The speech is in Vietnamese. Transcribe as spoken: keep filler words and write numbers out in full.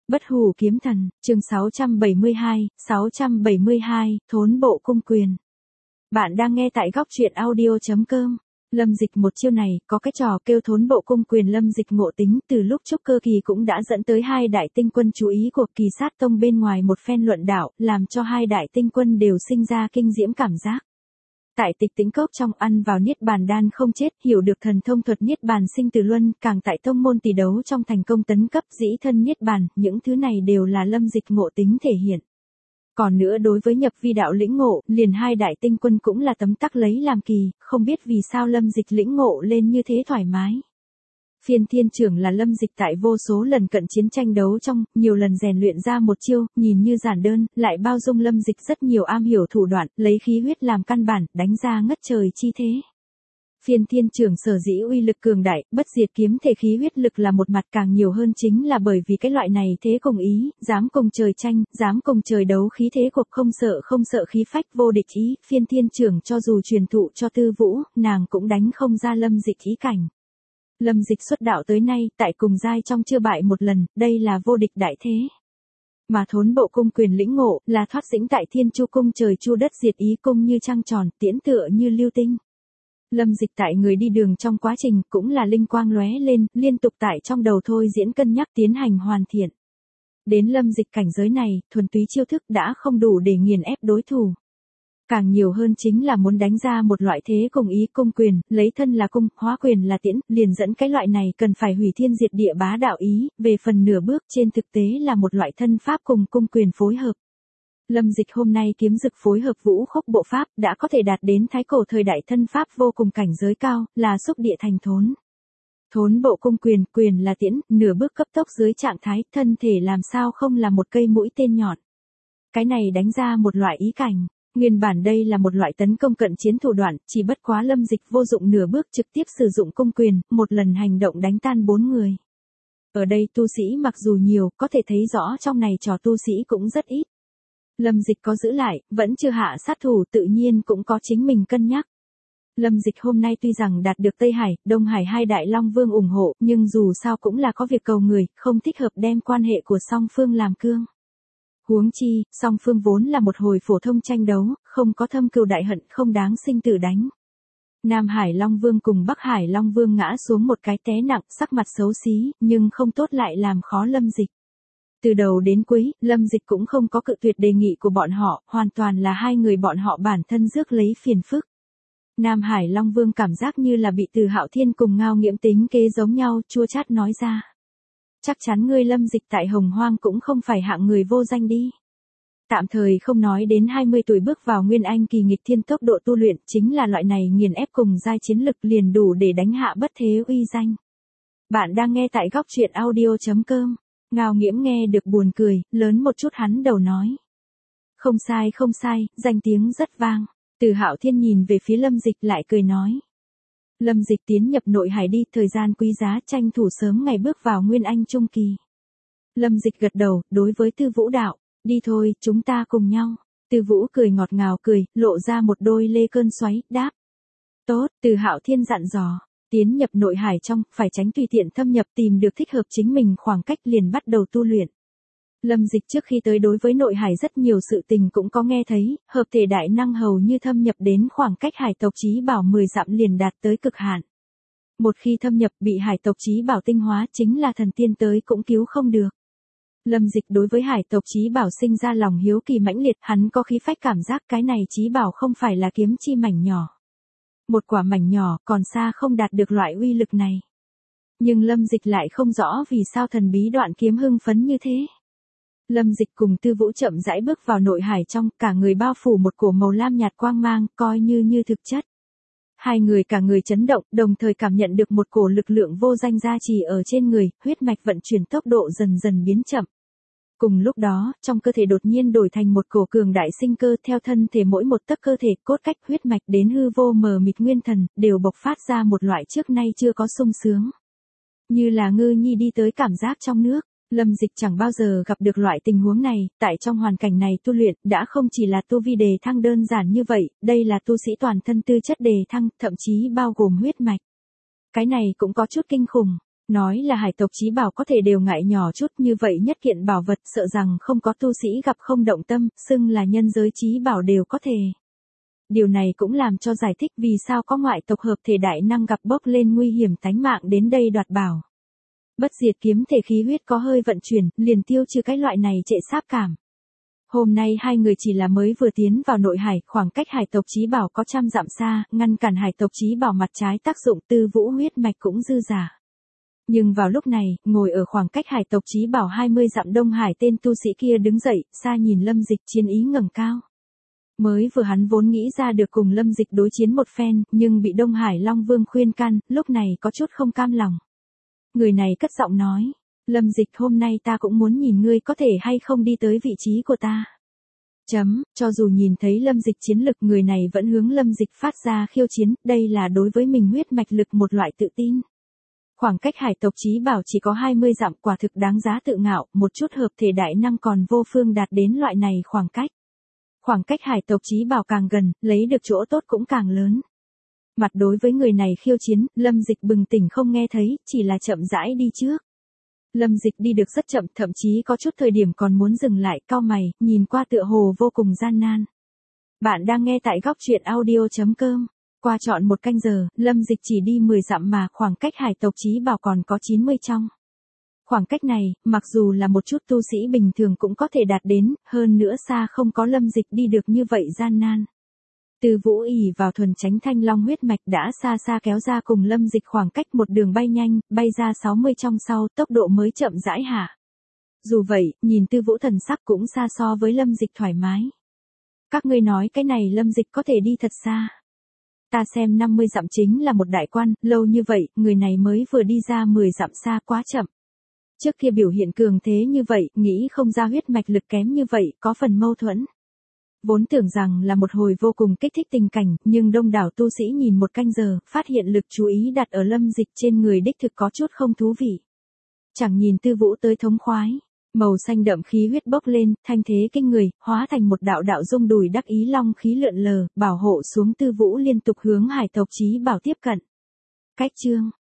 Bất hủ kiếm thần, chương sáu trăm bảy mươi hai, sáu trăm bảy mươi hai, thốn bộ cung quyền. Bạn đang nghe tại góc truyện audio chấm com. Lâm Dịch một chiêu này, có cái trò kêu thốn bộ cung quyền Lâm Dịch ngộ tính từ lúc trúc cơ kỳ cũng đã dẫn tới hai đại tinh quân chú ý của Kỳ Sát Tông bên ngoài một phen luận đạo, làm cho hai đại tinh quân đều sinh ra kinh diễm cảm giác. Tại Tịch Tĩnh Cốc trong ăn vào niết bàn đan không chết, hiểu được thần thông thuật niết bàn sinh tử luân, càng tại tông môn tỷ đấu trong thành công tấn cấp dĩ thân niết bàn, những thứ này đều là Lâm Dịch ngộ tính thể hiện. Còn nữa đối với nhập vi đạo lĩnh ngộ, liền hai đại tinh quân cũng là tấm tắc lấy làm kỳ, không biết vì sao Lâm Dịch lĩnh ngộ lên như thế thoải mái. Phiên Thiên Trưởng là Lâm Dịch tại vô số lần cận chiến tranh đấu trong, nhiều lần rèn luyện ra một chiêu, nhìn như giản đơn, lại bao dung Lâm Dịch rất nhiều am hiểu thủ đoạn, lấy khí huyết làm căn bản, đánh ra ngất trời chi thế. Phiên Thiên Trưởng sở dĩ uy lực cường đại, bất diệt kiếm thể khí huyết lực là một mặt, càng nhiều hơn chính là bởi vì cái loại này thế cùng ý, dám cùng trời tranh, dám cùng trời đấu khí thế cuộc không sợ không sợ khí phách vô địch ý, Phiên Thiên Trưởng cho dù truyền thụ cho Tư Vũ, nàng cũng đánh không ra Lâm Dịch ý cảnh. Lâm Dịch xuất đạo tới nay, tại cùng giai trong chưa bại một lần, đây là vô địch đại thế. Mà thốn bộ cung quyền lĩnh ngộ, là thoát dĩnh tại Thiên Chu cung trời chu đất diệt ý cung như trăng tròn, tiễn tựa như lưu tinh. Lâm Dịch tại người đi đường trong quá trình, cũng là linh quang lóe lên, liên tục tại trong đầu thôi diễn cân nhắc tiến hành hoàn thiện. Đến Lâm Dịch cảnh giới này, thuần túy chiêu thức đã không đủ để nghiền ép đối thủ. Càng nhiều hơn chính là muốn đánh ra một loại thế cùng ý cung quyền, lấy thân là cung, hóa quyền là tiễn, liền dẫn cái loại này cần phải hủy thiên diệt địa bá đạo ý, về phần nửa bước trên thực tế là một loại thân pháp cùng cung quyền phối hợp. Lâm Dịch hôm nay kiếm dực phối hợp vũ khốc bộ pháp, đã có thể đạt đến thái cổ thời đại thân pháp vô cùng cảnh giới cao, là xúc địa thành thốn. Thốn bộ cung quyền, quyền là tiễn, nửa bước cấp tốc dưới trạng thái, thân thể làm sao không là một cây mũi tên nhọn. Cái này đánh ra một loại ý cảnh. Nguyên bản đây là một loại tấn công cận chiến thủ đoạn, chỉ bất quá Lâm Dịch vô dụng nửa bước trực tiếp sử dụng cung quyền, một lần hành động đánh tan bốn người. Ở đây tu sĩ mặc dù nhiều, có thể thấy rõ trong này trò tu sĩ cũng rất ít. Lâm Dịch có giữ lại, vẫn chưa hạ sát thủ, tự nhiên cũng có chính mình cân nhắc. Lâm Dịch hôm nay tuy rằng đạt được Tây Hải, Đông Hải hai đại long vương ủng hộ, nhưng dù sao cũng là có việc cầu người, không thích hợp đem quan hệ của song phương làm cương. Huống chi, song phương vốn là một hồi phổ thông tranh đấu, không có thâm cừu đại hận, không đáng sinh tử đánh. Nam Hải Long Vương cùng Bắc Hải Long Vương ngã xuống một cái té nặng, sắc mặt xấu xí, nhưng không tốt lại làm khó Lâm Dịch. Từ đầu đến cuối, Lâm Dịch cũng không có cự tuyệt đề nghị của bọn họ, hoàn toàn là hai người bọn họ bản thân rước lấy phiền phức. Nam Hải Long Vương cảm giác như là bị Từ Hạo Thiên cùng Ngao Nghiễm tính kế giống nhau, chua chát nói ra. Chắc chắn ngươi Lâm Dịch tại Hồng Hoang cũng không phải hạng người vô danh đi. Tạm thời không nói đến hai mươi tuổi bước vào Nguyên Anh kỳ nghịch thiên tốc độ tu luyện, chính là loại này nghiền ép cùng giai chiến lực liền đủ để đánh hạ bất thế uy danh. Bạn đang nghe tại góc truyện audio chấm com. Ngao Nghiễm nghe được buồn cười, lớn một chút hắn đầu nói. Không sai không sai, danh tiếng rất vang. Từ Hạo Thiên nhìn về phía Lâm Dịch lại cười nói. Lâm Dịch tiến nhập nội hải đi, thời gian quý giá, tranh thủ sớm ngày bước vào Nguyên Anh trung kỳ. Lâm Dịch gật đầu, đối với Tư Vũ đạo, đi thôi, chúng ta cùng nhau. Tư Vũ cười ngọt ngào cười, lộ ra một đôi lê cơn xoáy, đáp. Tốt, Từ Hạo Thiên dặn dò, tiến nhập nội hải trong, phải tránh tùy tiện thâm nhập, tìm được thích hợp chính mình khoảng cách liền bắt đầu tu luyện. Lâm Dịch trước khi tới đối với nội hải rất nhiều sự tình cũng có nghe thấy, hợp thể đại năng hầu như thâm nhập đến khoảng cách hải tộc chí bảo mười dặm liền đạt tới cực hạn. Một khi thâm nhập bị hải tộc chí bảo tinh hóa chính là thần tiên tới cũng cứu không được. Lâm Dịch đối với hải tộc chí bảo sinh ra lòng hiếu kỳ mãnh liệt, hắn có khí phách cảm giác cái này chí bảo không phải là kiếm chi mảnh nhỏ. Một quả mảnh nhỏ còn xa không đạt được loại uy lực này. Nhưng Lâm Dịch lại không rõ vì sao thần bí đoạn kiếm hưng phấn như thế. Lâm Dịch cùng Tư Vũ chậm rãi bước vào nội hải trong, cả người bao phủ một cổ màu lam nhạt quang mang, coi như như thực chất. Hai người cả người chấn động, đồng thời cảm nhận được một cổ lực lượng vô danh gia trì ở trên người, huyết mạch vận chuyển tốc độ dần dần biến chậm. Cùng lúc đó, trong cơ thể đột nhiên đổi thành một cổ cường đại sinh cơ, theo thân thể mỗi một tấc cơ thể, cốt cách huyết mạch đến hư vô mờ mịt nguyên thần, đều bộc phát ra một loại trước nay chưa có sung sướng. Như là ngư nhi đi tới cảm giác trong nước. Lâm Dịch chẳng bao giờ gặp được loại tình huống này, tại trong hoàn cảnh này tu luyện, đã không chỉ là tu vi đề thăng đơn giản như vậy, đây là tu sĩ toàn thân tư chất đề thăng, thậm chí bao gồm huyết mạch. Cái này cũng có chút kinh khủng. Nói là hải tộc chí bảo có thể đều ngại nhỏ chút như vậy nhất kiện bảo vật sợ rằng không có tu sĩ gặp không động tâm, xưng là nhân giới chí bảo đều có thể. Điều này cũng làm cho giải thích vì sao có ngoại tộc hợp thể đại năng gặp bốc lên nguy hiểm tánh mạng đến đây đoạt bảo. Bất diệt kiếm thể khí huyết có hơi vận chuyển, liền tiêu trừ cái loại này trệ sáp cảm. Hôm nay hai người chỉ là mới vừa tiến vào nội hải, khoảng cách hải tộc chí bảo có trăm dặm xa, ngăn cản hải tộc chí bảo mặt trái tác dụng tư vũ huyết mạch cũng dư giả. Nhưng vào lúc này, ngồi ở khoảng cách hải tộc chí bảo hai mươi dặm Đông Hải tên tu sĩ kia đứng dậy, xa nhìn Lâm Dịch chiến ý ngẩng cao. Mới vừa hắn vốn nghĩ ra được cùng Lâm Dịch đối chiến một phen, nhưng bị Đông Hải Long Vương khuyên can, lúc này có chút không cam lòng. Người này cất giọng nói, Lâm Dịch hôm nay ta cũng muốn nhìn ngươi có thể hay không đi tới vị trí của ta. Chấm, cho dù nhìn thấy Lâm Dịch chiến lực người này vẫn hướng Lâm Dịch phát ra khiêu chiến, đây là đối với mình huyết mạch lực một loại tự tin. Khoảng cách hải tộc chí bảo chỉ có hai mươi dặm quả thực đáng giá tự ngạo, một chút hợp thể đại năng còn vô phương đạt đến loại này khoảng cách. Khoảng cách hải tộc chí bảo càng gần, lấy được chỗ tốt cũng càng lớn. Mặt đối với người này khiêu chiến, Lâm Dịch bừng tỉnh không nghe thấy, chỉ là chậm rãi đi trước. Lâm Dịch đi được rất chậm, thậm chí có chút thời điểm còn muốn dừng lại, cau mày, nhìn qua tựa hồ vô cùng gian nan. Bạn đang nghe tại góc truyện audio chấm com. Qua trọn một canh giờ, Lâm Dịch chỉ đi mười dặm mà khoảng cách hải tộc chí bảo còn có chín mươi trong. Khoảng cách này, mặc dù là một chút tu sĩ bình thường cũng có thể đạt đến, hơn nữa xa không có Lâm Dịch đi được như vậy gian nan. Từ Vũ ỷ vào thuần tránh thanh long huyết mạch đã xa xa kéo ra cùng Lâm Dịch khoảng cách một đường bay nhanh, bay ra sáu mươi trong sau, tốc độ mới chậm rãi hạ. Dù vậy, nhìn Tư Vũ thần sắc cũng xa so với Lâm Dịch thoải mái. Các ngươi nói cái này Lâm Dịch có thể đi thật xa. Ta xem năm mươi dặm chính là một đại quan, lâu như vậy, người này mới vừa đi ra mười dặm xa quá chậm. Trước kia biểu hiện cường thế như vậy, nghĩ không ra huyết mạch lực kém như vậy, có phần mâu thuẫn. Vốn tưởng rằng là một hồi vô cùng kích thích tình cảnh, nhưng đông đảo tu sĩ nhìn một canh giờ, phát hiện lực chú ý đặt ở Lâm Dịch trên người đích thực có chút không thú vị. Chẳng nhìn Tư Vũ tới thống khoái, màu xanh đậm khí huyết bốc lên, thanh thế kinh người, hóa thành một đạo đạo rung đùi đắc ý long khí lượn lờ, bảo hộ xuống Tư Vũ liên tục hướng hải tộc chí bảo tiếp cận. Cách chương